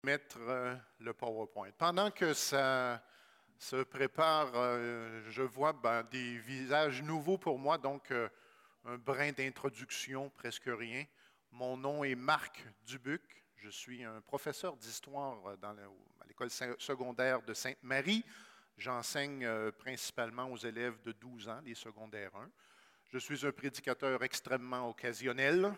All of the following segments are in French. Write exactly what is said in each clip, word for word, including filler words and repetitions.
Mettre euh, le PowerPoint. Pendant que ça se prépare, euh, je vois ben, des visages nouveaux pour moi, donc euh, un brin d'introduction, presque rien. Mon nom est Marc Dubuc. Je suis un professeur d'histoire euh, dans la- à l'école se- secondaire de Sainte-Marie. J'enseigne euh, principalement aux élèves de douze ans, les secondaires un. Je suis un prédicateur extrêmement occasionnel.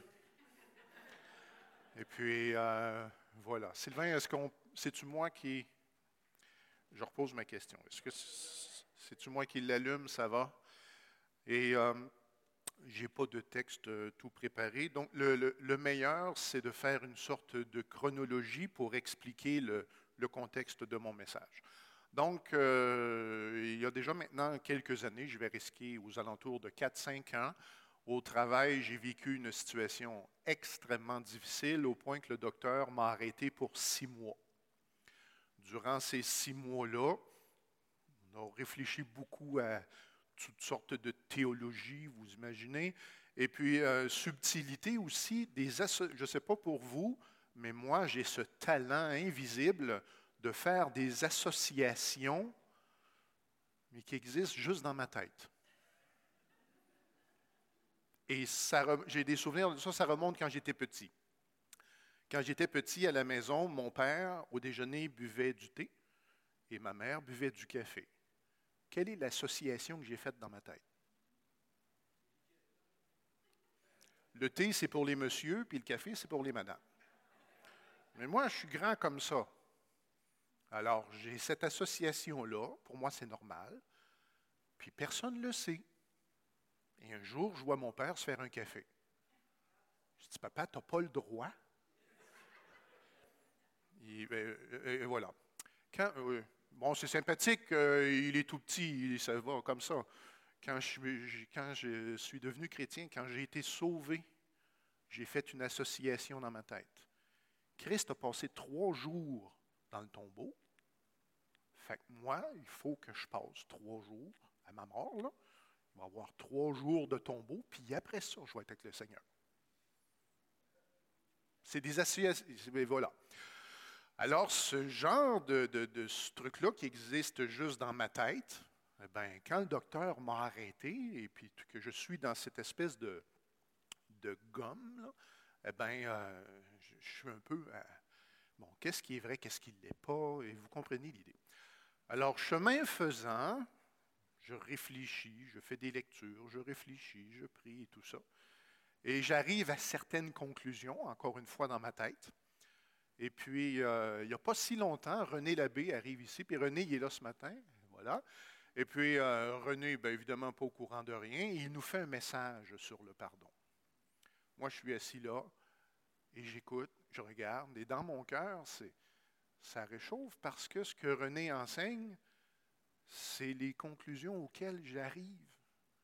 Et puis, euh, voilà. Sylvain, est-ce qu'on, c'est-tu moi qui... Je repose ma question. Est-ce que c'est-tu moi qui l'allume? Ça va? Et euh, j'ai pas de texte euh, tout préparé. Donc, le, le- le meilleur, c'est de faire une sorte de chronologie pour expliquer le, le contexte de mon message. Donc, euh, il y a déjà maintenant quelques années, je vais risquer aux alentours de quatre cinq ans, au travail, j'ai vécu une situation extrêmement difficile au point que le docteur m'a arrêté pour six mois. Durant ces six mois-là, on a réfléchi beaucoup à toutes sortes de théologies, vous imaginez, et puis euh, subtilité aussi, des asso- je ne sais pas pour vous, mais moi j'ai ce talent invisible de faire des associations, mais qui existent juste dans ma tête. Et ça, re- j'ai des souvenirs de ça, ça remonte quand j'étais petit. Quand j'étais petit à la maison, mon père, au déjeuner, buvait du thé et ma mère buvait du café. Quelle est l'association que j'ai faite dans ma tête? Le thé, c'est pour les messieurs, puis le café, c'est pour les madames. Mais moi, je suis grand comme ça. Alors, j'ai cette association-là. Pour moi, c'est normal. Puis personne ne le sait. Et un jour, je vois mon père se faire un café. Je dis, papa, tu n'as pas le droit. Et, ben, et- et voilà. Quand, euh, bon, c'est sympathique, euh, il est tout petit, ça va comme ça. Quand je, suis- quand je suis devenu chrétien, quand j'ai été sauvé, j'ai fait une association dans ma tête. Christ a passé trois jours dans le tombeau. Fait que moi, il faut que je passe trois jours à ma mort, là. Il va y avoir trois jours de tombeau, puis après ça, je vais être avec le Seigneur. C'est des associations. Ben voilà. Alors, ce genre de, de, de ce truc-là qui existe juste dans ma tête, eh ben, quand le docteur m'a arrêté et puis que je suis dans cette espèce de, de gomme, là, eh ben, euh, je, je suis un peu à, bon, qu'est-ce qui est vrai, qu'est-ce qui ne l'est pas, et vous comprenez l'idée. Alors, chemin faisant, je réfléchis, je fais des lectures, je réfléchis, je prie et tout ça. Et j'arrive à certaines conclusions, encore une fois dans ma tête. Et puis, euh, il n'y a pas si longtemps, René Labbé arrive ici. Puis René, il est là ce matin. Voilà. Et puis, euh, René, bien évidemment, pas au courant de rien. Il nous fait un message sur le pardon. Moi, je suis assis là et j'écoute, je regarde. Et dans mon cœur, c'est, ça réchauffe parce que ce que René enseigne, c'est les conclusions auxquelles j'arrive.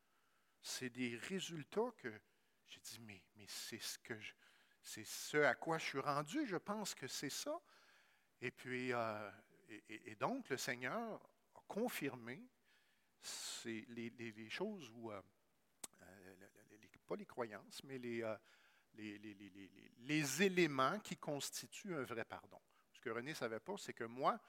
C'est des résultats que j'ai dit, mais, mais c'est ce que je- c'est ce à quoi je suis rendu, je pense que c'est ça. Et puis, euh, et, et donc, le Seigneur a confirmé c'est les, les- les choses où, euh, euh, les- les- pas les croyances, mais les, euh, les, les- les- les- les- les éléments qui constituent un vrai pardon. Ce que René ne savait pas, c'est que moi,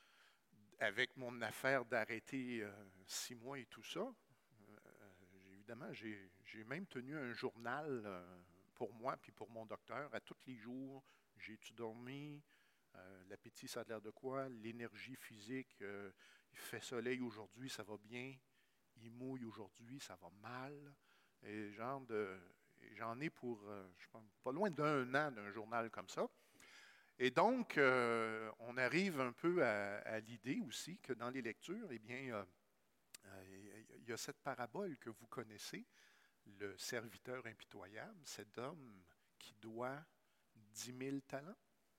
avec mon affaire d'arrêter euh, six mois et tout ça, euh, j'ai- évidemment, j'ai j'ai même tenu un journal euh, pour moi puis pour mon docteur à tous les jours. J'ai-tu dormi? Euh, l'appétit, ça a l'air de quoi? L'énergie physique, euh, il fait soleil aujourd'hui, ça va bien. Il mouille aujourd'hui, ça va mal. Et genre de, et j'en ai pour, euh, je pense, pas loin d'un an d'un journal comme ça. Et donc, euh, on arrive un peu à, à l'idée aussi que dans les lectures, eh bien, euh, euh, il y a cette parabole que vous connaissez, le serviteur impitoyable, cet homme qui doit dix mille talents.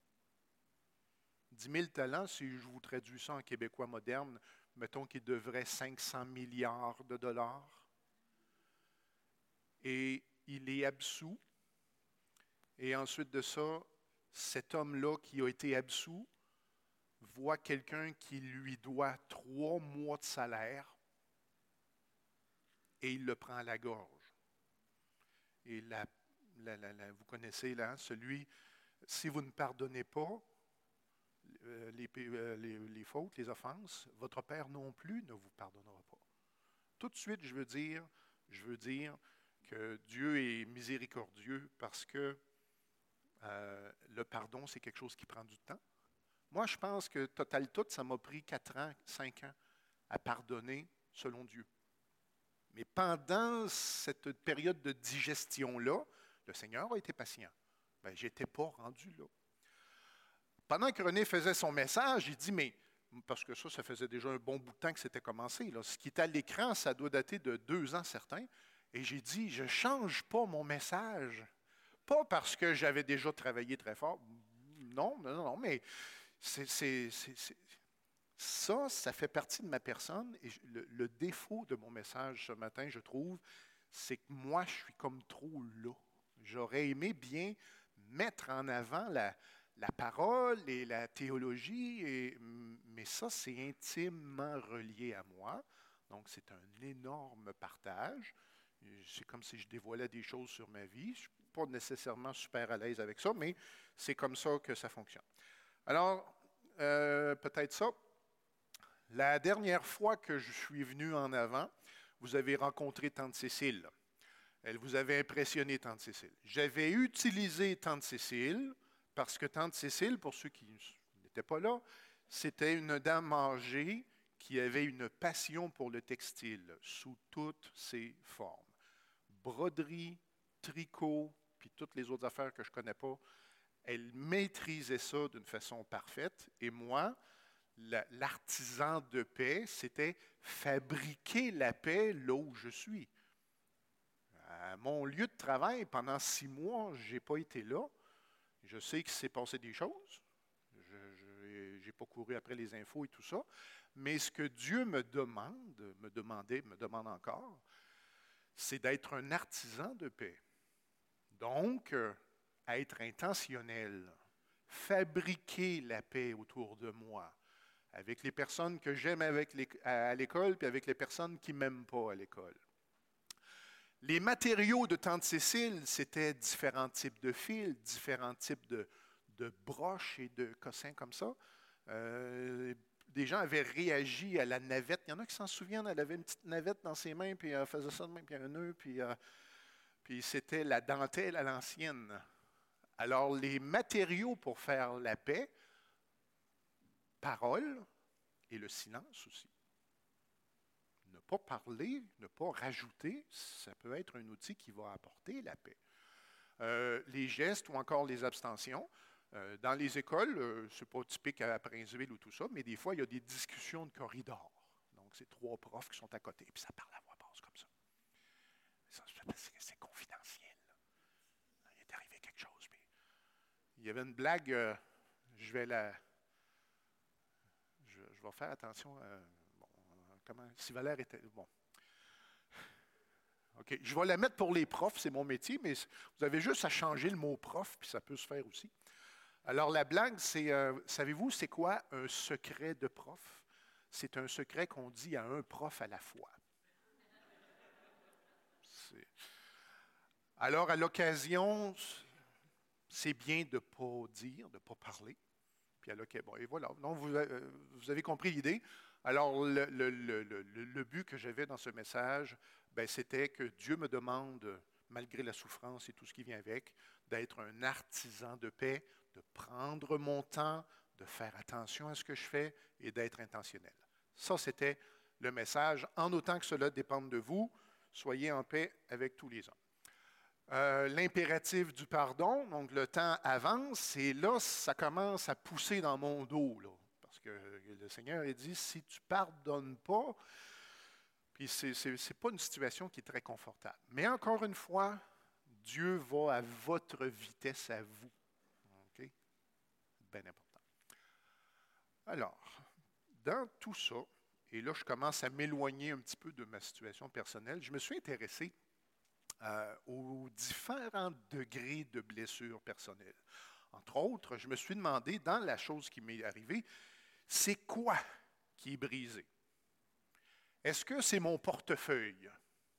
Dix mille talents, si je vous traduis ça en québécois moderne, mettons qu'il devrait cinq cents milliards de dollars. Et il est absous. Et ensuite de ça, cet homme-là qui a été absous voit quelqu'un qui lui doit trois mois de salaire et il le prend à la gorge. Et la, la, la, la, vous connaissez là, celui, si vous ne pardonnez pas, euh, les, euh, les, les fautes, les offenses, votre Père non plus ne vous pardonnera pas. Tout de suite, je veux dire, je veux dire que Dieu est miséricordieux parce que euh, le pardon, c'est quelque chose qui prend du temps. Moi, je pense que total tout, ça m'a pris quatre ans, cinq ans à pardonner selon Dieu. Mais pendant cette période de digestion-là, le Seigneur a été patient. Ben, je n'étais pas rendu là. Pendant que René faisait son message, il dit, mais, parce que ça, ça faisait déjà un bon bout de temps que c'était commencé. Là. Ce qui est à l'écran, ça doit dater de deux ans certains. Et j'ai dit, je ne change pas mon message. Pas parce que j'avais déjà travaillé très fort. Non, non, non, mais c'est, c'est, c'est, c'est, ça, ça fait partie de ma personne. Et le, le défaut de mon message ce matin, je trouve, c'est que moi, je suis comme trop là. J'aurais aimé bien mettre en avant la, la parole et la théologie, et, mais ça, c'est intimement relié à moi. Donc, c'est un énorme partage. C'est comme si je dévoilais des choses sur ma vie. Je ne suis pas nécessairement super à l'aise avec ça, mais c'est comme ça que ça fonctionne. Alors, euh, peut-être ça. La dernière fois que je suis venu en avant, vous avez rencontré Tante Cécile. Elle vous avait impressionné, Tante Cécile. J'avais utilisé Tante Cécile parce que Tante Cécile, pour ceux qui n'étaient pas là, c'était une dame âgée qui avait une passion pour le textile sous toutes ses formes. Broderie, tricot, puis toutes les autres affaires que je ne connais pas. Elle maîtrisait ça d'une façon parfaite. Et moi, l'artisan de paix, c'était fabriquer la paix là où je suis. À mon lieu de travail, pendant six mois, je n'ai pas été là. Je sais qu'il s'est passé des choses. Je n'ai pas couru après les infos et tout ça. Mais ce que Dieu me demande, me demandait, me demande encore, c'est d'être un artisan de paix. Donc, euh, être intentionnel, fabriquer la paix autour de moi, avec les personnes que j'aime avec les, à l'école, puis avec les personnes qui ne m'aiment pas à l'école. Les matériaux de Tante Cécile, c'était différents types de fils, différents types de, de broches et de cossins comme ça. Euh, des gens avaient réagi à la navette. Il y en a qui s'en souviennent, elle avait une petite navette dans ses mains, puis elle faisait ça de même, puis un nœud, puis, euh, puis c'était la dentelle à l'ancienne. Alors, les matériaux pour faire la paix, parole et le silence aussi. Ne pas parler, ne pas rajouter, ça peut être un outil qui va apporter la paix. Euh, les gestes ou encore les abstentions. Euh, dans les écoles, euh, ce n'est pas typique à Princeville ou tout ça, mais des fois, il y a des discussions de corridor. Donc, c'est trois profs qui sont à côté, puis ça parle à voix basse comme ça. ça c'est confidentiel. Là. Il est arrivé quelque chose. Puis il y avait une blague, euh, je vais la... Je, je vais faire attention à... Comment, si Valère était... Bon. OK. Je vais la mettre pour les profs, c'est mon métier, mais vous avez juste à changer le mot prof, puis ça peut se faire aussi. Alors, la blague, c'est, euh, savez-vous, c'est quoi un secret de prof? C'est un secret qu'on dit à un prof à la fois. C'est... Alors, à l'occasion, c'est bien de ne pas dire, de ne pas parler. Puis à l'occasion, bon, et voilà. Donc, vous, euh, vous avez compris l'idée. Alors, le, le, le, le, le but que j'avais dans ce message, ben, c'était que Dieu me demande, malgré la souffrance et tout ce qui vient avec, d'être un artisan de paix, de prendre mon temps, de faire attention à ce que je fais et d'être intentionnel. Ça, c'était le message. En autant que cela dépende de vous, soyez en paix avec tous les hommes. Euh, l'impératif du pardon, donc le temps avance, et là, ça commence à pousser dans mon dos, là, parce que le Seigneur a dit, si tu ne pardonnes pas, puis c'est, c'est, c'est pas une situation qui est très confortable. Mais encore une fois, Dieu va à votre vitesse à vous. OK? Bien important. Alors, dans tout ça, et là, je commence à m'éloigner un petit peu de ma situation personnelle, je me suis intéressé Euh, aux différents degrés de blessures personnelles. Entre autres, je me suis demandé, dans la chose qui m'est arrivée, c'est quoi qui est brisé? Est-ce que c'est mon portefeuille?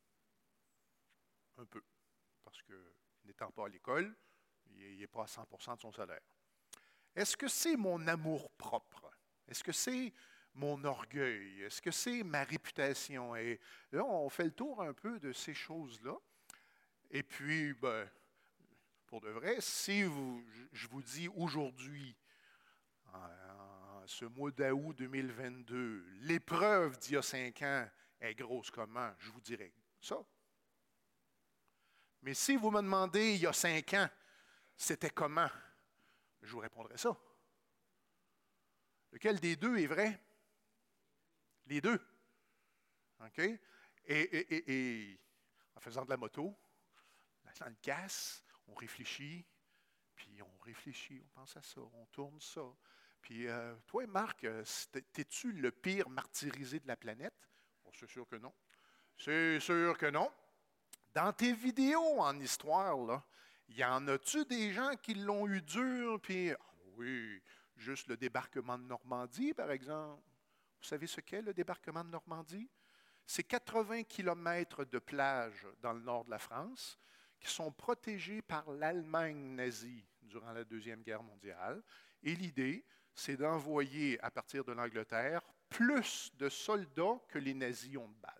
Un peu, parce que n'étant pas à l'école, il n'est pas à cent pour cent de son salaire. Est-ce que c'est mon amour-propre? Est-ce que c'est mon orgueil? Est-ce que c'est ma réputation? Et là, on fait le tour un peu de ces choses-là. Et puis, ben, pour de vrai, si vous, je vous dis aujourd'hui, en, en ce mois d'août deux mille vingt-deux, l'épreuve d'il y a cinq ans est grosse comment? Je vous dirais ça. Mais si vous me demandez il y a cinq ans, c'était comment? Je vous répondrai ça. Lequel des deux est vrai? Les deux. OK? Et, et, et, et en faisant de la moto, dans le casse, on réfléchit, puis on réfléchit, on pense à ça, on tourne ça. Puis euh, toi, Marc, t'es-tu le pire martyrisé de la planète? Bon, c'est sûr que non. C'est sûr que non. Dans tes vidéos en histoire, là, y en a-tu des gens qui l'ont eu dur, puis, ah oui, juste le débarquement de Normandie, par exemple. Vous savez ce qu'est le débarquement de Normandie? C'est quatre-vingts kilomètres de plage dans le nord de la France qui sont protégés par l'Allemagne nazie durant la Deuxième Guerre mondiale. Et l'idée, c'est d'envoyer, à partir de l'Angleterre, plus de soldats que les nazis ont de balles.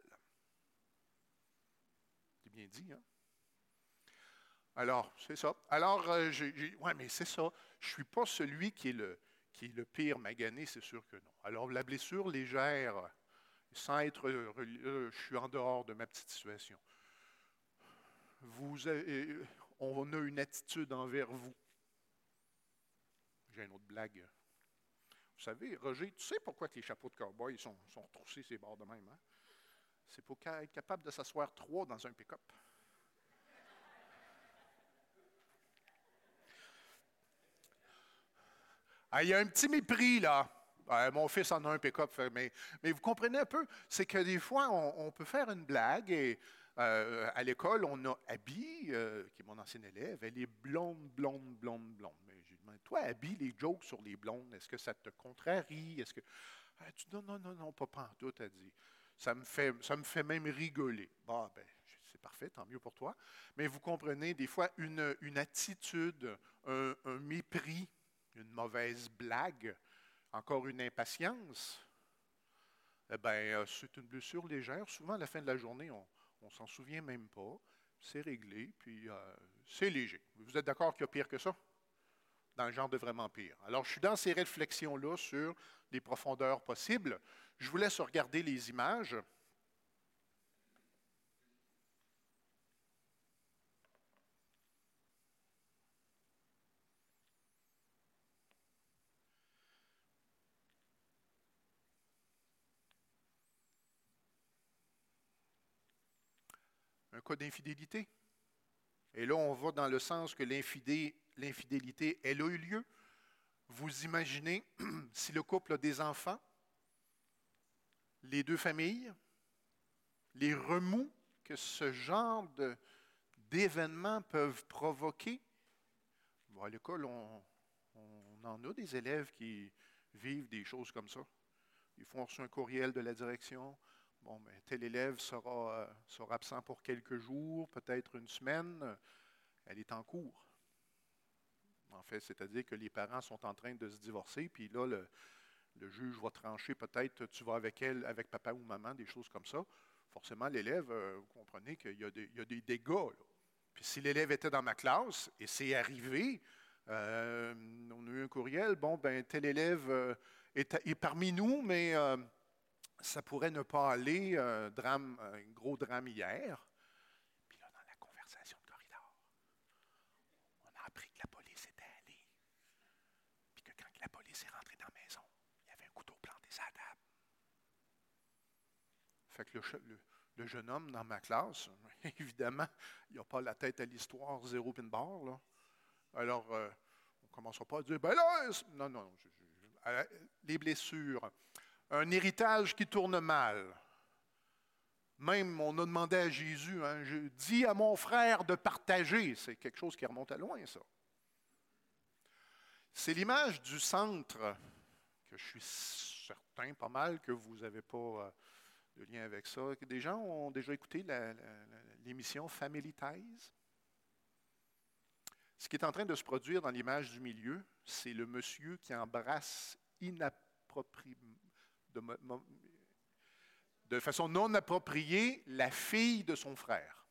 C'est bien dit, hein? Alors, c'est ça. Alors, euh, oui, mais c'est ça. Je ne suis pas celui qui est, le, qui est le pire magané, c'est sûr que non. Alors, la blessure légère, sans être religieux, je suis en dehors de ma petite situation. Vous avez, on a une attitude envers vous. J'ai une autre blague. Vous savez, Roger, tu sais pourquoi que les chapeaux de cow-boy sont, sont retroussés ces bords de même, hein? C'est pour être capable de s'asseoir trois dans un pick-up. Ah, il y a un petit mépris, là. Euh, mon fils en a un pick-up, mais, mais vous comprenez un peu, c'est que des fois, on, on peut faire une blague et euh, à l'école, on a Abby, euh, qui est mon ancienne élève, elle est blonde, blonde, blonde, blonde. Mais j'ai demandé, toi, Abby, les jokes sur les blondes, est-ce que ça te contrarie? Est-ce que. Elle dit, non, non, non, non, pas pantoute, elle dit. Ça me fait, ça me fait même rigoler. Bon, ben, c'est parfait, tant mieux pour toi. Mais vous comprenez, des fois, une, une attitude, un, un mépris, une mauvaise blague, encore une impatience, eh bien, c'est une blessure légère. Souvent, à la fin de la journée, on ne s'en souvient même pas. C'est réglé, puis euh, c'est léger. Vous êtes d'accord qu'il y a pire que ça? Dans le genre de vraiment pire. Alors, je suis dans ces réflexions-là sur les profondeurs possibles. Je vous laisse regarder les images. Un cas d'infidélité. Et là, on va dans le sens que l'infidélité, elle a eu lieu. Vous imaginez si le couple a des enfants, les deux familles, les remous que ce genre de, d'événements peuvent provoquer. Bon, à l'école, on, on en a des élèves qui vivent des choses comme ça. Ils font reçu un courriel de la direction. Bon, ben, tel élève sera, euh, sera absent pour quelques jours, peut-être une semaine. Elle est en cours. En fait, c'est-à-dire que les parents sont en train de se divorcer, puis là, le, le juge va trancher, peut-être tu vas avec elle, avec papa ou maman, des choses comme ça. Forcément, l'élève, euh, vous comprenez qu'il y a des, il y a des dégâts, là. Puis si l'élève était dans ma classe, et c'est arrivé, euh, on a eu un courriel, bon, ben tel élève euh, est, est parmi nous, mais euh, ça pourrait ne pas aller, euh, drame, un gros drame hier. Puis là, dans la conversation de corridor, on a appris que la police était allée. Puis que quand la police est rentrée dans la maison, il y avait un couteau planté sur la table. Fait que le, le, le jeune homme dans ma classe, évidemment, il n'a pas la tête à l'histoire, zéro pin barre, là. Alors, euh, on ne commencera pas à dire, ben là, non, non, je, je, les blessures, un héritage qui tourne mal. Même, on a demandé à Jésus, hein, je dis à mon frère de partager. C'est quelque chose qui remonte à loin, ça. C'est l'image du centre, que je suis certain, pas mal, que vous n'avez pas euh, de lien avec ça. Des gens ont déjà écouté la, la, la, l'émission Family Ties. Ce qui est en train de se produire dans l'image du milieu, c'est le monsieur qui embrasse appropri- de, de façon non appropriée la fille de son frère.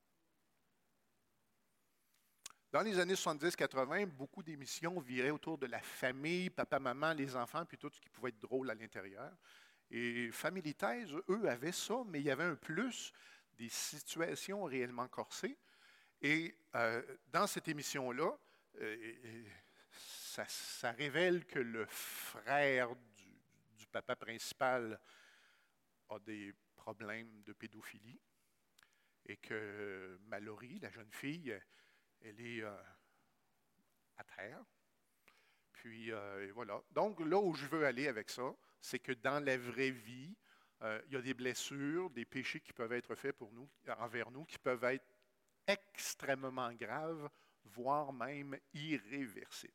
Dans les années soixante-dix quatre-vingt, beaucoup d'émissions viraient autour de la famille, papa, maman, les enfants, puis tout ce qui pouvait être drôle à l'intérieur. Et Family Ties, eux, avaient ça, mais il y avait un plus, des situations réellement corsées. Et euh, dans cette émission-là, euh, ça, ça révèle que le frère du, du papa principal a des problèmes de pédophilie et que Mallory, la jeune fille, elle est euh, à terre. Puis euh, voilà. Donc là où je veux aller avec ça, c'est que dans la vraie vie, euh, il y a des blessures, des péchés qui peuvent être faits pour nous, envers nous, qui peuvent être extrêmement graves, voire même irréversibles.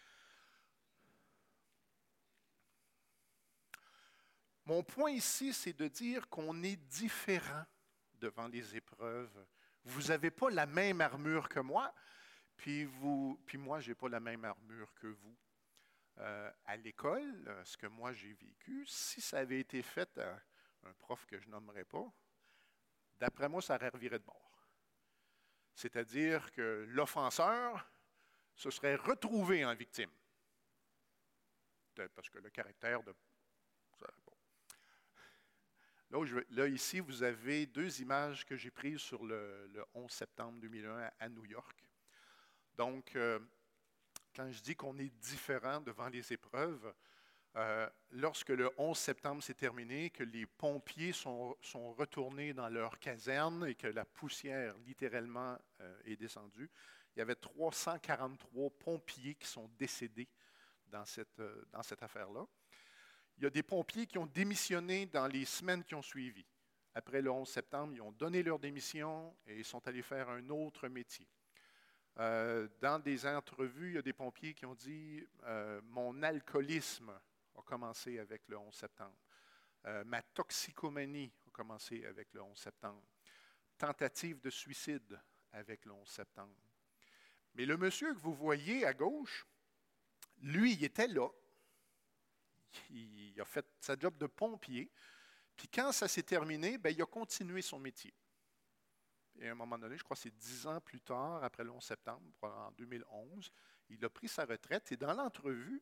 Mon point ici, c'est de dire qu'on est différent devant les épreuves. Vous n'avez pas la même armure que moi, puis, vous, puis moi, je n'ai pas la même armure que vous. Euh, à l'école, ce que moi j'ai vécu, si ça avait été fait à un prof que je nommerai pas, d'après moi, ça aurait reviré de bord. C'est-à-dire que l'offenseur se serait retrouvé en victime. Parce que le caractère de... Bon. Là, je, là, ici, vous avez deux images que j'ai prises sur le, le onze septembre deux mille un à, à New York. Donc, euh, quand je dis qu'on est différent devant les épreuves, euh, lorsque le onze septembre s'est terminé, que les pompiers sont, sont retournés dans leur caserne et que la poussière, littéralement, euh, est descendue, il y avait trois cent quarante-trois pompiers qui sont décédés dans cette, euh, dans cette affaire-là. Il y a des pompiers qui ont démissionné dans les semaines qui ont suivi. Après le onze septembre, ils ont donné leur démission et ils sont allés faire un autre métier. Euh, dans des entrevues, il y a des pompiers qui ont dit euh, « Mon alcoolisme a commencé avec le onze septembre. Euh, ma toxicomanie a commencé avec le onze septembre. Tentative de suicide avec le onze septembre. » Mais le monsieur que vous voyez à gauche, lui, il était là. Il a fait sa job de pompier. Puis quand ça s'est terminé, bien, il a continué son métier. Et à un moment donné, je crois que c'est dix ans plus tard, après le onze septembre, en deux mille onze, il a pris sa retraite. Et dans l'entrevue,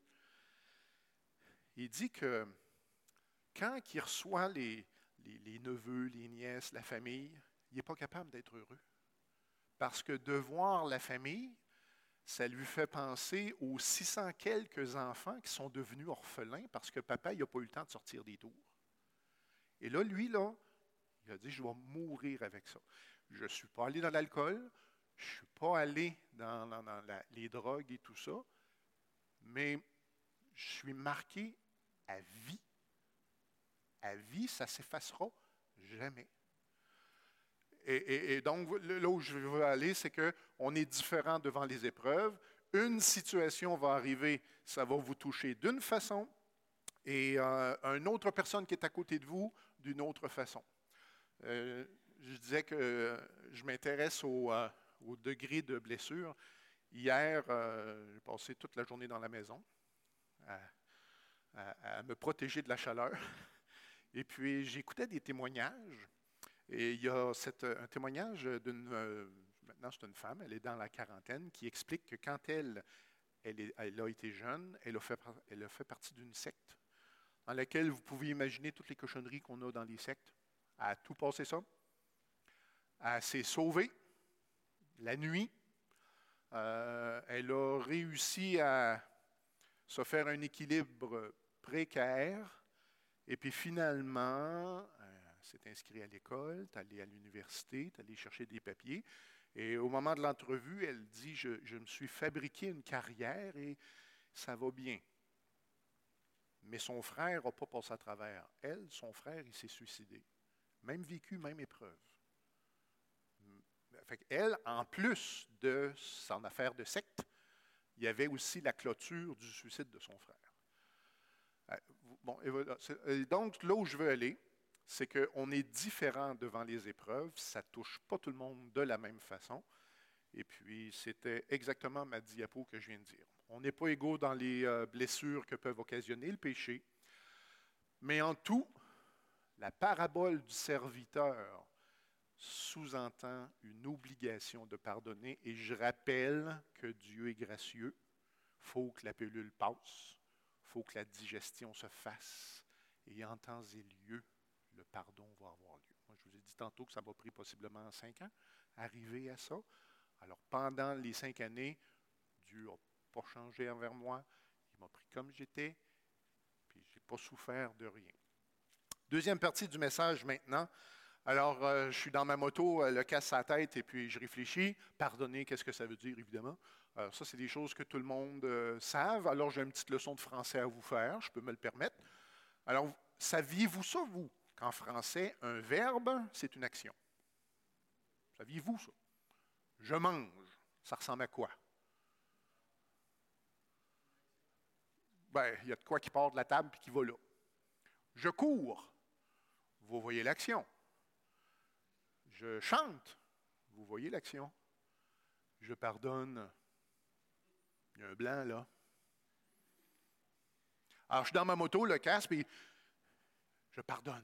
il dit que quand il reçoit les, les, les neveux, les nièces, la famille, il n'est pas capable d'être heureux. Parce que de voir la famille, ça lui fait penser aux six cents quelques enfants qui sont devenus orphelins parce que papa n'a pas eu le temps de sortir des tours. Et là, lui, là, il a dit, je vais mourir avec ça. Je ne suis pas allé dans l'alcool, je ne suis pas allé dans, dans, dans la, les drogues et tout ça, mais je suis marqué à vie. À vie, ça ne s'effacera jamais. Et, et, et donc, là où je veux aller, c'est qu'on est différent devant les épreuves. Une situation va arriver, ça va vous toucher d'une façon, et euh, une autre personne qui est à côté de vous, d'une autre façon. Euh, je disais que je m'intéresse au, euh, au degré de blessure. Hier, euh, j'ai passé toute la journée dans la maison à, à, à me protéger de la chaleur. Et puis, j'écoutais des témoignages. Et il y a cette, un témoignage d'une, euh, maintenant c'est une femme, elle est dans la quarantaine, qui explique que quand elle, elle, est, elle a été jeune, elle a fait, elle a fait partie d'une secte dans laquelle vous pouvez imaginer toutes les cochonneries qu'on a dans les sectes. Elle a tout passé ça. Elle s'est sauvée la nuit. Euh, elle a réussi à se faire un équilibre précaire. Et puis finalement, elle s'est inscrite à l'école, est allée à l'université, est allée chercher des papiers. Et au moment de l'entrevue, elle dit, je, je me suis fabriqué une carrière et ça va bien. Mais son frère n'a pas passé à travers. Elle, son frère, il s'est suicidé. Même vécu, même épreuve. Fait elle, en plus de son affaire de secte, il y avait aussi la clôture du suicide de son frère. Bon, et donc, là où je veux aller, c'est qu'on est différent devant les épreuves. Ça ne touche pas tout le monde de la même façon. Et puis, c'était exactement ma diapo que je viens de dire. On n'est pas égaux dans les blessures que peuvent occasionner le péché. Mais en tout, la parabole du serviteur sous-entend une obligation de pardonner. Et je rappelle que Dieu est gracieux. Il faut que la pilule passe. Il faut que la digestion se fasse. Et en temps et lieu, le pardon va avoir lieu. Moi, je vous ai dit tantôt que ça m'a pris possiblement cinq ans arriver à ça. Alors, pendant les cinq années, Dieu n'a pas changé envers moi. Il m'a pris comme j'étais, puis je n'ai pas souffert de rien. Deuxième partie du message maintenant. Alors, euh, je suis dans ma moto, euh, le casse à la tête, et puis je réfléchis. Pardonner, qu'est-ce que ça veut dire, évidemment? Alors, ça, c'est des choses que tout le monde euh, savent. Alors, j'ai une petite leçon de français à vous faire, je peux me le permettre. Alors, saviez-vous ça, vous, qu'en français, un verbe, c'est une action? Saviez-vous ça? Je mange, ça ressemble à quoi? Ben, il y a de quoi qui part de la table et qui va là. Je cours, vous voyez l'action. Je chante, vous voyez l'action. Je pardonne, il y a un blanc là. Alors, je suis dans ma moto, le casque, puis je pardonne.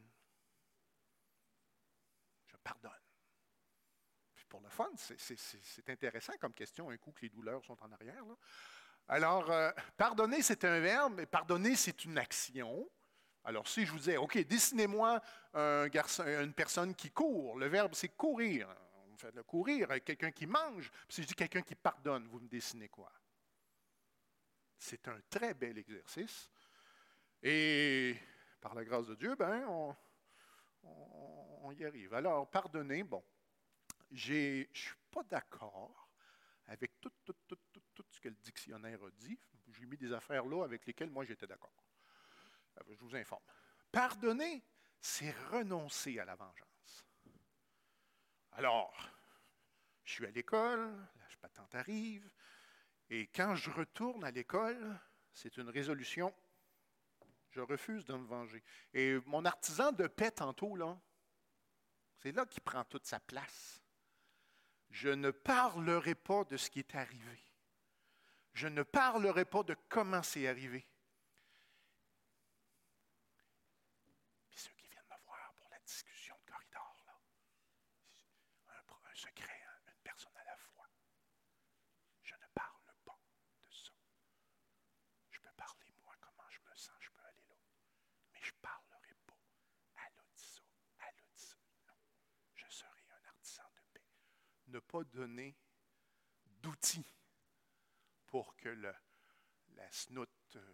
Je pardonne. Puis pour le fun, c'est, c'est, c'est, c'est intéressant comme question, un coup que les douleurs sont en arrière, là. Alors, euh, pardonner, c'est un verbe, et pardonner, c'est une action. Alors, si je vous disais, OK, dessinez-moi un garçon, une personne qui court, le verbe, c'est courir. On fait le courir avec quelqu'un qui mange. Puis si je dis quelqu'un qui pardonne, vous me dessinez quoi? C'est un très bel exercice. Et par la grâce de Dieu, ben, on, on, on y arrive. Alors, pardonner, bon, je ne suis pas d'accord avec tout, tout, tout, tout, tout ce que le dictionnaire a dit. J'ai mis des affaires là avec lesquelles moi j'étais d'accord. Je vous informe. Pardonner, c'est renoncer à la vengeance. Alors, je suis à l'école, la patente arrive, et quand je retourne à l'école, c'est une résolution. Je refuse de me venger. Et mon artisan de paix tantôt, là, c'est là qu'il prend toute sa place. Je ne parlerai pas de ce qui est arrivé. Je ne parlerai pas de comment c'est arrivé. Puis ceux qui viennent me voir pour la discussion de corridor, là, un, un secret, une personne à la fois. Je ne parle pas de ça. Je peux parler, moi, comment je me sens, je peux aller là. Mais je ne parlerai pas. Elle a dit ça, elle a dit ça. Non, je serai un artisan de paix. Ne pas donner d'outils pour que le, la snoute euh,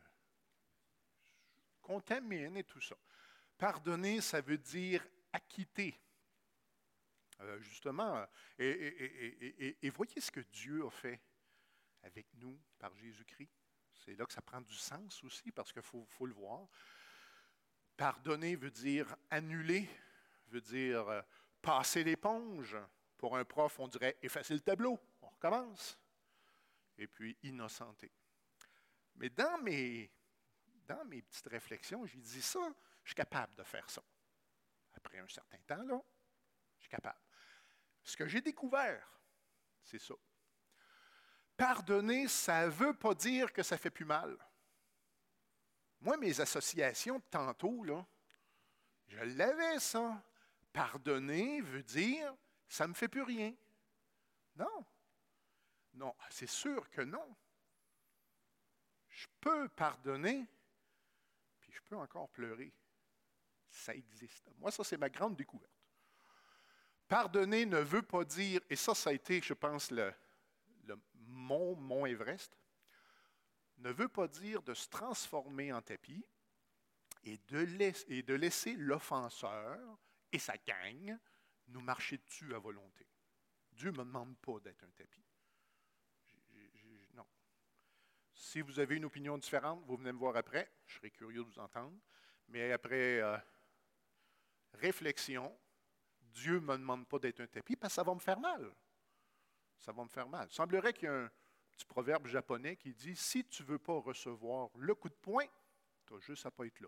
contamine et tout ça. Pardonner, ça veut dire acquitter. Euh, justement, et, et, et, et, et voyez ce que Dieu a fait avec nous par Jésus-Christ. C'est là que ça prend du sens aussi, parce qu'il faut, faut le voir. Pardonner veut dire annuler, veut dire euh, passer l'éponge. Pour un prof, on dirait effacer le tableau. On recommence. Et puis, innocenter. Mais dans mes, dans mes petites réflexions, j'ai dit ça, je suis capable de faire ça. Après un certain temps, là, je suis capable. Ce que j'ai découvert, c'est ça. Pardonner, ça ne veut pas dire que ça ne fait plus mal. Moi, mes associations de tantôt, là, je l'avais, ça. Pardonner veut dire, ça ne me fait plus rien. Non. Non, c'est sûr que non. Je peux pardonner, puis je peux encore pleurer. Ça existe. Moi, ça, c'est ma grande découverte. Pardonner ne veut pas dire, et ça, ça a été, je pense, le, le mont, mont Everest, ne veut pas dire de se transformer en tapis et de, laisser, et de laisser l'offenseur et sa gang nous marcher dessus à volonté. Dieu ne me demande pas d'être un tapis. J'ai, j'ai, non. Si vous avez une opinion différente, vous venez me voir après. Je serai curieux de vous entendre. Mais après euh, réflexion, Dieu ne me demande pas d'être un tapis parce que ça va me faire mal. Ça va me faire mal. Il semblerait qu'il y ait un petit proverbe japonais qui dit « Si tu ne veux pas recevoir le coup de poing, tu as juste à ne pas être là. »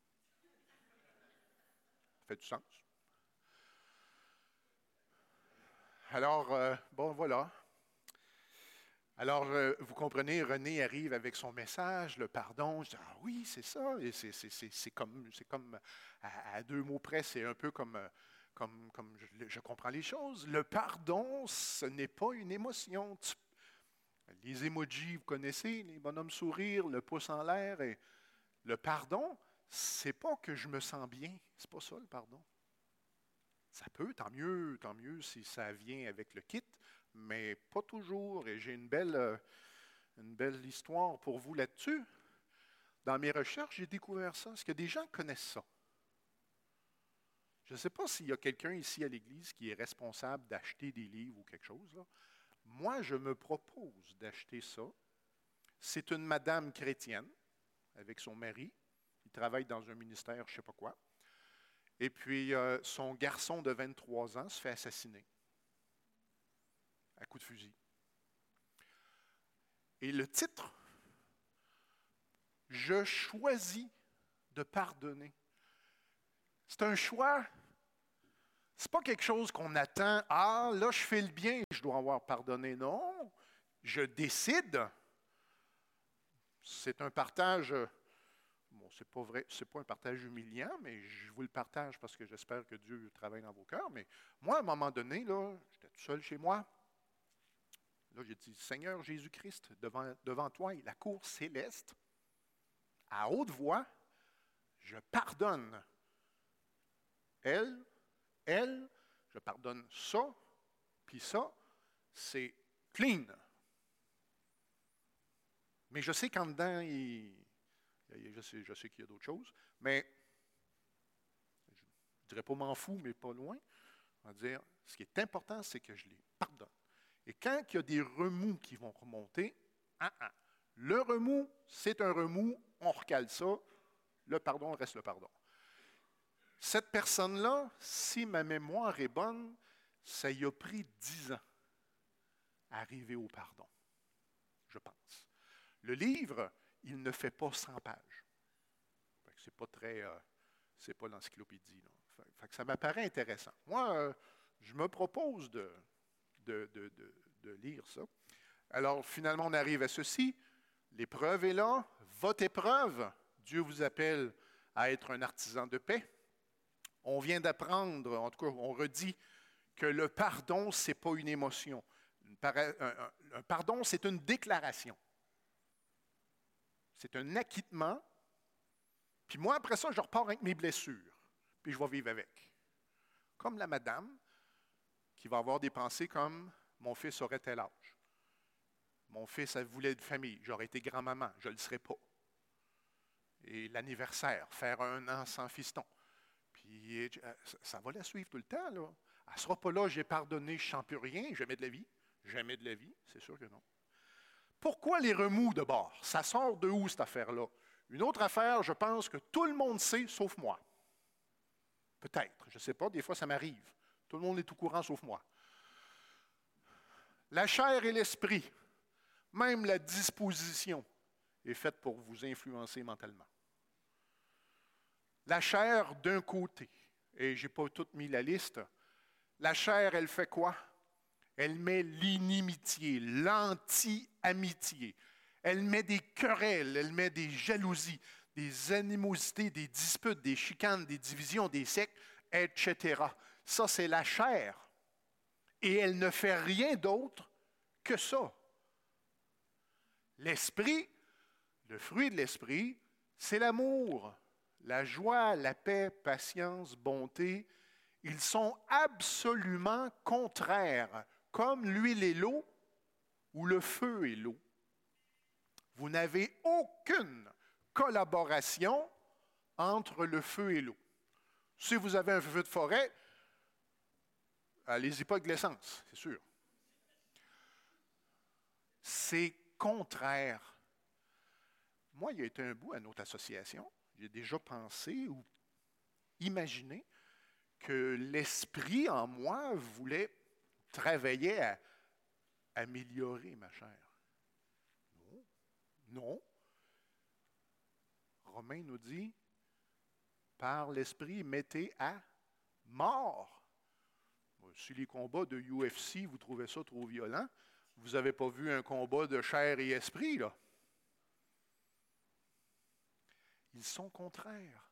Ça fait du sens. Alors, euh, bon, voilà. Alors, euh, vous comprenez, René arrive avec son message, le pardon. Je dis, ah oui, c'est ça. Et c'est, c'est, c'est, c'est comme, c'est comme à, à deux mots près, c'est un peu comme, euh, comme, comme je, je comprends les choses. Le pardon, ce n'est pas une émotion. Tu- les emojis, vous connaissez, les bonhommes sourires, le pouce en l'air. Et le pardon, c'est pas que je me sens bien. C'est pas ça, le pardon. Ça peut, tant mieux, tant mieux si ça vient avec le kit, mais pas toujours. Et j'ai une belle, euh, une belle histoire pour vous là-dessus. Dans mes recherches, j'ai découvert ça. Est-ce que des gens connaissent ça? Je ne sais pas s'il y a quelqu'un ici à l'Église qui est responsable d'acheter des livres ou quelque chose, là. Moi, je me propose d'acheter ça. C'est une madame chrétienne avec son mari. Il travaille dans un ministère, je ne sais pas quoi. Et puis, euh, son garçon de vingt-trois ans se fait assassiner à coup de fusil. Et le titre, je choisis de pardonner. C'est un choix. C'est pas quelque chose qu'on attend. Ah, là, je fais le bien, je dois avoir pardonné. Non, je décide. C'est un partage. Bon, c'est pas vrai, c'est pas un partage humiliant, mais je vous le partage parce que j'espère que Dieu travaille dans vos cœurs. Mais moi, à un moment donné, là, j'étais tout seul chez moi. Là, j'ai dit, Seigneur Jésus-Christ, devant, devant toi et la cour céleste, à haute voix, je pardonne elle, elle, je pardonne ça, puis ça, c'est clean. Mais je sais qu'en dedans, il, je sais, je sais qu'il y a d'autres choses, mais je ne dirais pas m'en fous, mais pas loin. On va dire, ce qui est important, c'est que je les pardonne. Et quand il y a des remous qui vont remonter, ah, ah, le remous, c'est un remous, on recale ça, le pardon reste le pardon. Cette personne-là, si ma mémoire est bonne, ça y a pris dix ans à arriver au pardon, je pense. Le livre, il ne fait pas cent pages. Ce n'est pas très, euh, c'est pas l'encyclopédie. Là. Fait, fait que ça m'apparaît intéressant. Moi, euh, je me propose de, de, de, de, de lire ça. Alors, finalement, on arrive à ceci. L'épreuve est là. Votre épreuve, Dieu vous appelle à être un artisan de paix. On vient d'apprendre, en tout cas, on redit que le pardon, ce n'est pas une émotion. Une para, un, un, un pardon, c'est une déclaration. C'est un acquittement. Puis moi, après ça, je repars avec mes blessures. Puis je vais vivre avec. Comme la madame qui va avoir des pensées comme « mon fils aurait tel âge ». Mon fils voulait de famille. J'aurais été grand-maman. Je ne le serais pas. Et l'anniversaire, faire un an sans fiston. Puis ça va la suivre tout le temps, là. Elle ne sera pas là, j'ai pardonné, je ne sens plus rien, jamais de la vie. Jamais de la vie, c'est sûr que non. Pourquoi les remous de bord? Ça sort de où, cette affaire-là? Une autre affaire, je pense que tout le monde sait, sauf moi. Peut-être, je ne sais pas, des fois ça m'arrive. Tout le monde est au courant, sauf moi. La chair et l'esprit, même la disposition, est faite pour vous influencer mentalement. La chair, d'un côté, et je n'ai pas tout mis la liste, la chair, elle fait quoi? Elle met l'inimitié, l'anti-amitié. Elle met des querelles, elle met des jalousies, des animosités, des disputes, des chicanes, des divisions, des sectes, et cetera. Ça, c'est la chair. Et elle ne fait rien d'autre que ça. L'esprit, le fruit de l'esprit, c'est l'amour, la joie, la paix, patience, bonté. Ils sont absolument contraires, comme l'huile et l'eau ou le feu et l'eau. Vous n'avez aucune collaboration entre le feu et l'eau. Si vous avez un feu de forêt, allez-y pas avec de l'essence, c'est sûr. C'est contraire. Moi, il y a été un bout à notre association. J'ai déjà pensé ou imaginé que l'esprit en moi voulait travailler à améliorer ma chair. Non. Non. Romain nous dit, par l'esprit, mettez à mort. Si les combats de U F C, vous trouvez ça trop violent, Vous n'avez pas vu un combat de chair et esprit, là? Ils sont contraires.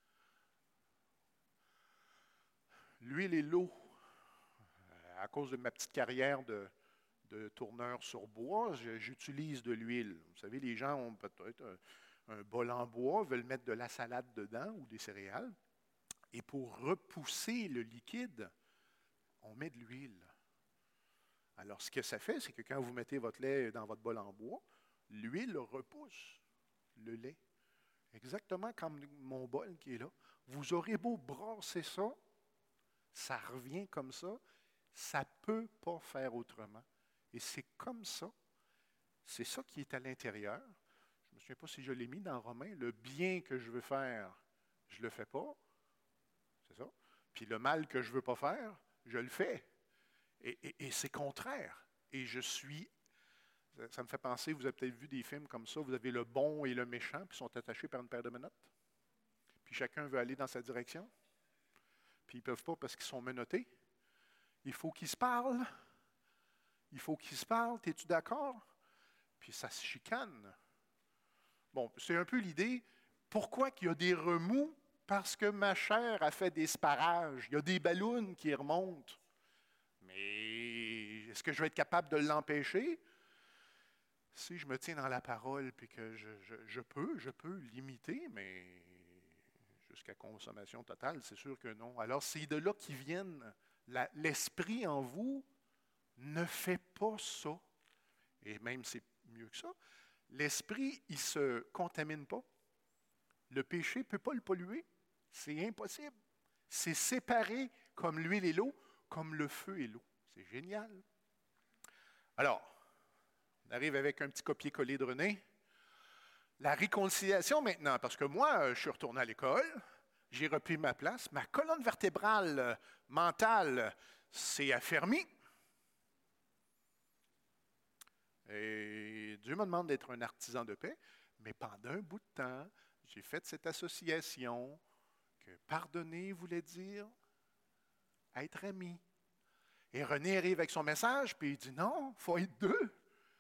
L'huile et l'eau, à cause de ma petite carrière de, de tourneur sur bois, j'utilise de l'huile. Vous savez, les gens ont peut-être un, un bol en bois, veulent mettre de la salade dedans ou des céréales. Et pour repousser le liquide, on met de l'huile. Alors, ce que ça fait, c'est que quand vous mettez votre lait dans votre bol en bois, l'huile repousse le lait. Exactement comme mon bol qui est là. Vous aurez beau brasser ça, ça revient comme ça, ça ne peut pas faire autrement. Et c'est comme ça. C'est ça qui est à l'intérieur. Je ne me souviens pas si je l'ai mis dans Romains. Le bien que je veux faire, je ne le fais pas. C'est ça. Puis le mal que je ne veux pas faire, je le fais. Et, et, et c'est contraire. Et je suis... Ça me fait penser, vous avez peut-être vu des films comme ça, vous avez le bon et le méchant, puis ils sont attachés par une paire de menottes. Puis chacun veut aller dans sa direction. Puis ils ne peuvent pas parce qu'ils sont menottés. Il faut qu'ils se parlent. Il faut qu'ils se parlent. Es-tu d'accord? Puis ça se chicane. Bon, c'est un peu l'idée. Pourquoi qu'il y a des remous? Parce que ma chair a fait des sparages. Il y a des ballons qui remontent. Mais est-ce que je vais être capable de l'empêcher? Si je me tiens dans la parole et que je, je, je peux, je peux limiter, mais jusqu'à consommation totale, c'est sûr que non. Alors, c'est de là qu'ils viennent. La, l'esprit en vous ne fait pas ça. Et même, c'est mieux que ça. L'esprit, il ne se contamine pas. Le péché ne peut pas le polluer. C'est impossible. C'est séparé comme l'huile et l'eau, comme le feu et l'eau. C'est génial. Alors, on arrive avec un petit copier-coller de René. La réconciliation maintenant, parce que moi, je suis retourné à l'école, j'ai repris ma place, ma colonne vertébrale mentale s'est affermie. Et Dieu me demande d'être un artisan de paix, mais pendant un bout de temps, j'ai fait cette association que pardonner voulait dire être ami. Et René arrive avec son message, puis il dit non, il faut être deux.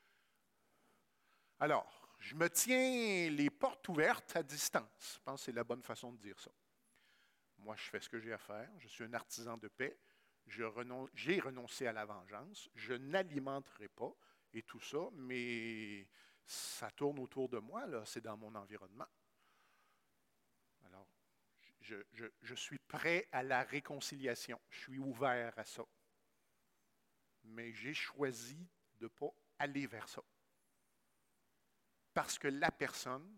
Alors, je me tiens les portes ouvertes à distance. Je pense que c'est la bonne façon de dire ça. Moi, je fais ce que j'ai à faire. Je suis un artisan de paix. Je renonce, j'ai renoncé à la vengeance. Je n'alimenterai pas et tout ça, mais ça tourne autour de moi, là. C'est dans mon environnement. Alors, je, je, je suis prêt à la réconciliation. Je suis ouvert à ça. Mais j'ai choisi de ne pas aller vers ça. Parce que la personne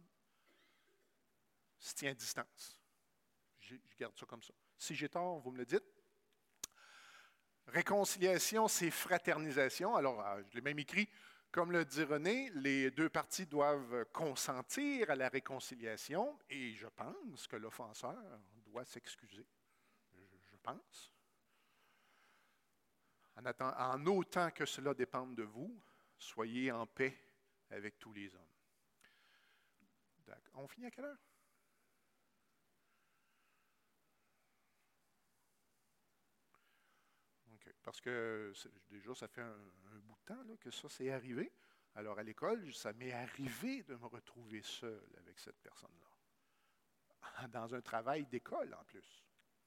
se tient à distance. Je garde ça comme ça. Si j'ai tort, vous me le dites. Réconciliation, c'est fraternisation. Alors, je l'ai même écrit, comme le dit René, les deux parties doivent consentir à la réconciliation et je pense que l'offenseur doit s'excuser. Je, je pense. En, attend, en autant que cela dépende de vous, soyez en paix avec tous les hommes. D'accord. On finit à quelle heure? Okay. Parce que déjà, ça fait un, un bout de temps là, que ça s'est arrivé. Alors, à l'école, ça m'est arrivé de me retrouver seul avec cette personne-là. Dans un travail d'école, en plus.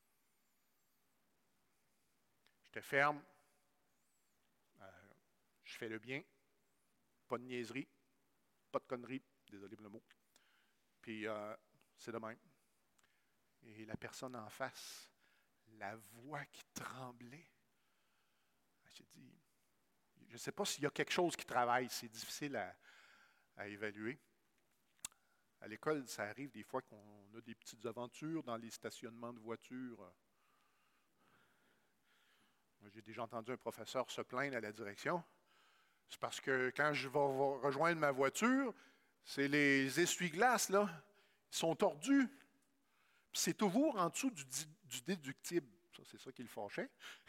J'étais ferme. Euh, je fais le bien. Pas de niaiserie. Pas de conneries. Désolé pour le mot. Puis, euh, c'est de même. Et la personne en face, la voix qui tremblait. J'ai dit, je ne sais pas s'il y a quelque chose qui travaille, c'est difficile à, à évaluer. À l'école, ça arrive des fois qu'on a des petites aventures dans les stationnements de voitures. J'ai déjà entendu un professeur se plaindre à la direction. C'est parce que quand je vais rejoindre ma voiture, c'est les essuie-glaces, là, ils sont tordus. Puis c'est toujours en dessous du, du déductible. Ça, c'est ça qui le fâchait.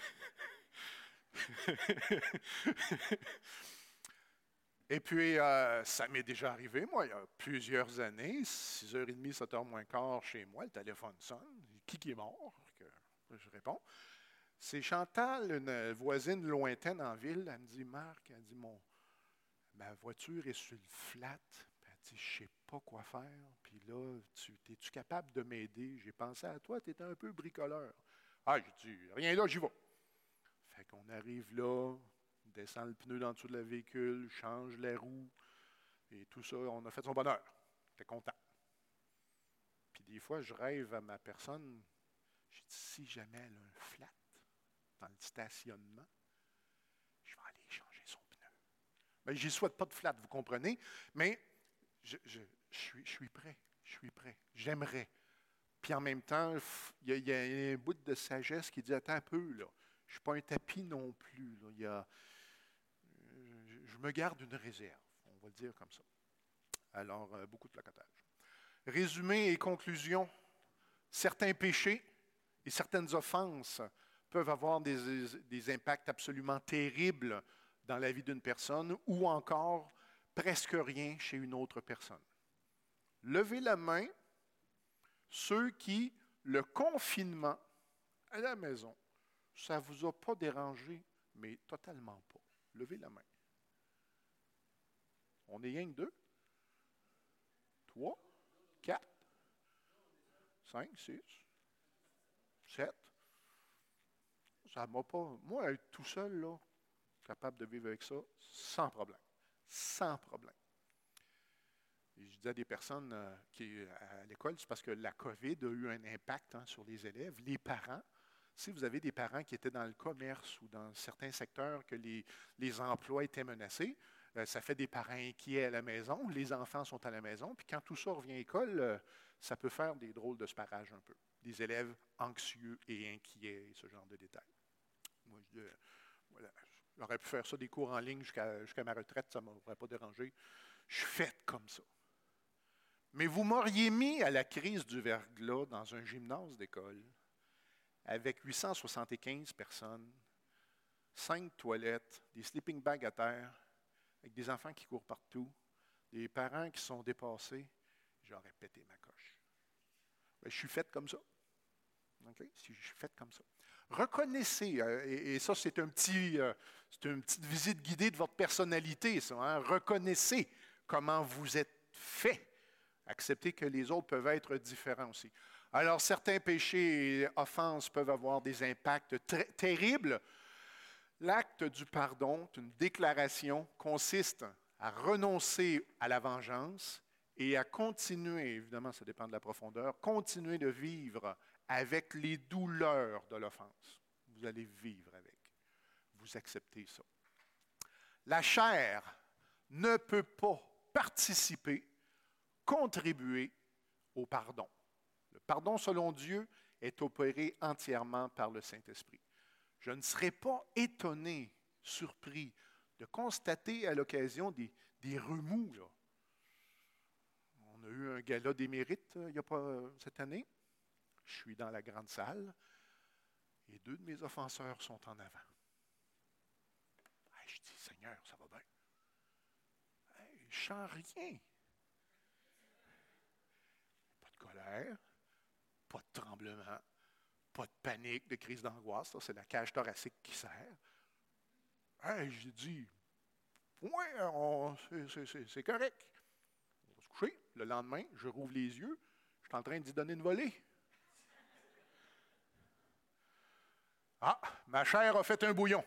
Et puis, euh, ça m'est déjà arrivé, moi, il y a plusieurs années, six heures trente, sept heures moins quart chez moi, le téléphone sonne. Qui qui est mort? Que je réponds. C'est Chantal, une voisine lointaine en ville, elle me dit, Marc, elle dit, mon, ma voiture est sur le flat. Puis elle dit, je ne sais pas quoi faire. Puis là, tu, es-tu capable de m'aider? J'ai pensé à toi, tu étais un peu bricoleur. Ah, j'ai dit, rien là, j'y vais. Fait qu'on arrive là, on descend le pneu dans le dessous de la véhicule, change la roue, et tout ça, on a fait son bonheur. J'étais content. Puis des fois, je rêve à ma personne, je dis, si jamais elle a un flat dans le stationnement, je vais aller changer son pneu. Mais je n'y souhaite pas de flat, vous comprenez, mais je, je, je, suis, je suis prêt, je suis prêt, j'aimerais. Puis en même temps, il y, a, il y a un bout de sagesse qui dit, attends un peu, là, je ne suis pas un tapis non plus. Là. Il y a, je, je me garde une réserve, on va le dire comme ça. Alors, euh, beaucoup de placotage. Résumé et conclusion, certains péchés et certaines offenses peuvent avoir des, des impacts absolument terribles dans la vie d'une personne ou encore presque rien chez une autre personne. Levez la main ceux qui, le confinement à la maison, ça ne vous a pas dérangé, mais totalement pas. Levez la main. On est rien que deux? Trois? Quatre? Cinq? Six? Sept? Ça m'a pas. Moi, être tout seul, là, capable de vivre avec ça, sans problème. Sans problème. Et je dis à des personnes euh, qui à l'école, c'est parce que la COVID a eu un impact hein, sur les élèves. Les parents, si vous avez des parents qui étaient dans le commerce ou dans certains secteurs que les, les emplois étaient menacés, euh, ça fait des parents inquiets à la maison. Les enfants sont à la maison. Puis quand tout ça revient à l'école, euh, ça peut faire des drôles de sparage un peu. Des élèves anxieux et inquiets, et ce genre de détails. Moi, je dis, euh, voilà, j'aurais pu faire ça des cours en ligne jusqu'à jusqu'à ma retraite, ça ne m'aurait pas dérangé. Je suis faite comme ça. Mais vous m'auriez mis à la crise du verglas dans un gymnase d'école avec huit cent soixante-quinze personnes, cinq toilettes, des sleeping bags à terre, avec des enfants qui courent partout, des parents qui sont dépassés, j'aurais pété ma coche. Ben, je suis faite comme ça. Okay? Je suis faite comme ça. Reconnaissez, euh, et, et ça c'est un petit, euh, c'est une petite visite guidée de votre personnalité, ça. Hein? Reconnaissez comment vous êtes fait. Acceptez que les autres peuvent être différents aussi. Alors, certains péchés et offenses peuvent avoir des impacts très terribles. L'acte du pardon, une déclaration, consiste à renoncer à la vengeance et à continuer, évidemment, ça dépend de la profondeur, continuer de vivre avec les douleurs de l'offense. Vous allez vivre avec. Vous acceptez ça. La chair ne peut pas participer contribuer au pardon. Le pardon, selon Dieu, est opéré entièrement par le Saint-Esprit. Je ne serais pas étonné, surpris, de constater à l'occasion des, des remous. Là. On a eu un gala des mérites euh, il n'y a pas euh, cette année. Je suis dans la grande salle et deux de mes offenseurs sont en avant. Hey, je dis, Seigneur, ça va bien. Hey, je ne sens rien. Colère, pas de tremblement, pas de panique, de crise d'angoisse. Ça, c'est la cage thoracique qui sert. Hey, j'ai dit, ouais, on, c'est, c'est, c'est, c'est correct. On va se coucher. Le lendemain, je rouvre les yeux. Je suis en train d'y donner une volée. Ah, ma chair a fait un bouillon.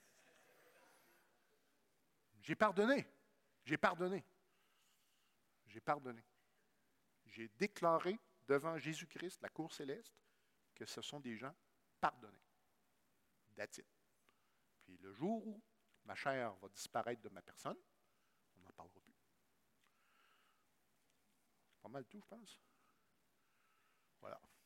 J'ai pardonné. J'ai pardonné. J'ai pardonné. J'ai déclaré devant Jésus-Christ, la cour céleste, que ce sont des gens pardonnés. That's it. Puis le jour où ma chair va disparaître de ma personne, on n'en parlera plus. C'est pas mal tout, je pense. Voilà.